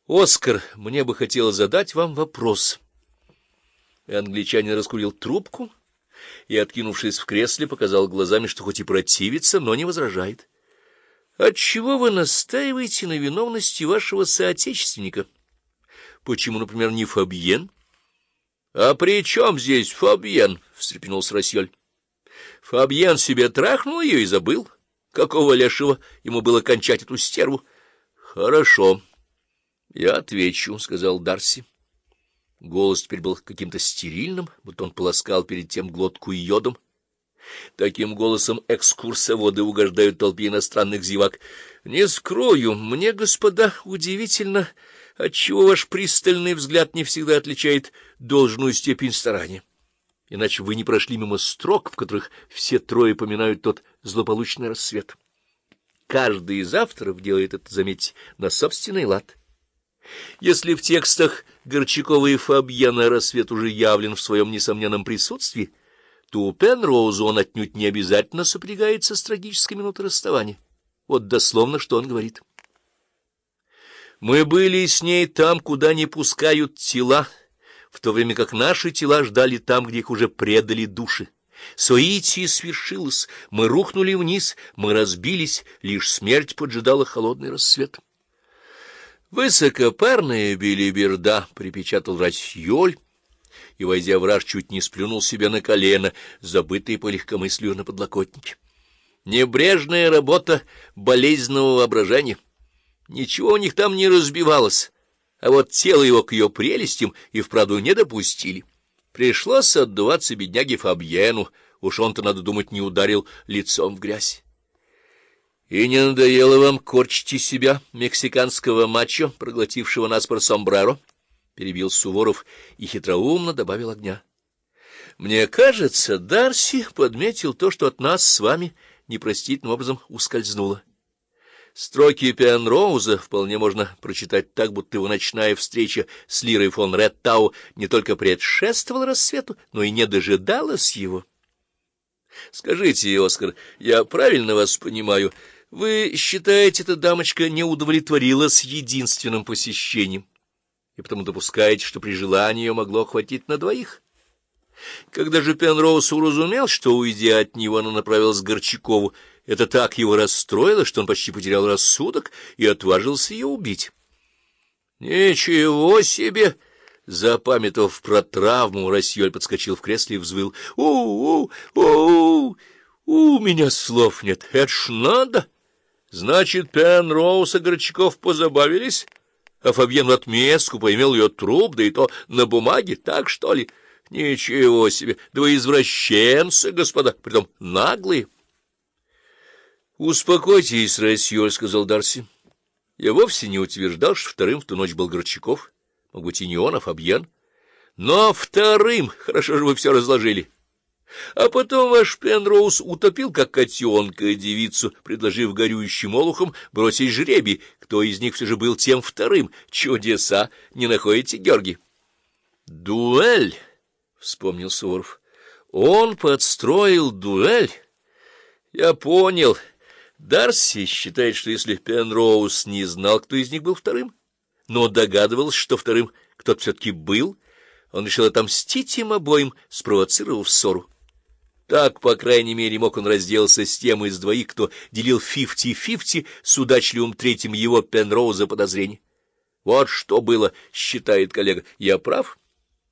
— Оскар, мне бы хотелось задать вам вопрос. И англичанин раскурил трубку и, откинувшись в кресле, показал глазами, что хоть и противится, но не возражает. — Отчего вы настаиваете на виновности вашего соотечественника? Почему, например, не Фабьен? — А при чем здесь Фабьен? — встрепенулся Рассьоль. — Фабьен себе трахнул ее и забыл. Какого лешего ему было кончать эту стерву? — Хорошо. — Я отвечу, — сказал Дарси. Голос теперь был каким-то стерильным, будто он полоскал перед тем глотку йодом. Таким голосом экскурсоводы угождают толпе иностранных зевак. Не скрою, мне, господа, удивительно, отчего ваш пристальный взгляд не всегда отличает должную степень старания. Иначе вы не прошли мимо строк, в которых все трое поминают тот злополучный рассвет. Каждый из авторов делает это, заметьте, на собственный лад. Если в текстах Горчакова и Фабьена рассвет уже явлен в своем несомненном присутствии, то у Пенроуза он отнюдь не обязательно сопрягается с трагической минутой расставания. Вот дословно, что он говорит. «Мы были с ней там, куда не пускают тела, в то время как наши тела ждали там, где их уже предали души. Соитие свершилось, мы рухнули вниз, мы разбились, лишь смерть поджидала холодный рассвет». «Высокопарная белиберда», — припечатал Рассьоль, и, войдя в раж, чуть не сплюнул себе на колено, забытый по легкомыслию на подлокотнике. «Небрежная работа болезненного воображения. Ничего у них там не разбивалось, а вот тело его к ее прелестям и вправду не допустили. Пришлось отдуваться бедняге Фабьену, уж он-то, надо думать, не ударил лицом в грязь». «И не надоело вам корчить из себя мексиканского мачо, проглотившего наспор сомбреро?» — перебил Суворов и хитроумно добавил огня. «Мне кажется, Дарси подметил то, что от нас с вами непростительным образом ускользнуло. Строки Пенроуза вполне можно прочитать так, будто его ночная встреча с Лирой фон Реттау не только предшествовала рассвету, но и не дожидалась его. Скажите, Оскар, я правильно вас понимаю? Вы считаете, эта дамочка не удовлетворилась единственным посещением, и потому допускаете, что при желании ее могло хватить на двоих? Когда же Пенроуз уразумел, что, уйдя от него, она направилась к Горчакову, это так его расстроило, что он почти потерял рассудок и отважился ее убить. «Ничего себе!» Запамятовав про травму, Рассьоль подскочил в кресле и взвыл. У меня слов нет. Это ж надо! Значит, Пенроуз и Горчаков позабавились, а Фабьен в отместку поимел ее труп, да и то на бумаге, так что ли? Ничего себе! Да вы извращенцы, господа, притом наглые!» «Успокойтесь, Рассьоль», — сказал Дарси. «Я вовсе не утверждал, что вторым в ту ночь был Горчаков. Мог быть и не он, а Фабьен. Но вторым, хорошо же вы все разложили. А потом ваш Пенроуз утопил, как котенка, девицу, предложив горюющим олухам бросить жребий, кто из них все же был тем вторым. Чудеса! Не находите, Георгий?» «Дуэль», — вспомнил Суворов. «Он подстроил дуэль. Я понял. Дарси считает, что если Пенроуз не знал, кто из них был вторым, но догадывался, что вторым кто-то все-таки был, он решил отомстить им обоим, спровоцировав ссору. Так, по крайней мере, мог он разделаться с тем из двоих, кто делил 50-50 с удачливым третьим его Пенроуза подозрений. Вот что было, считает коллега. Я прав?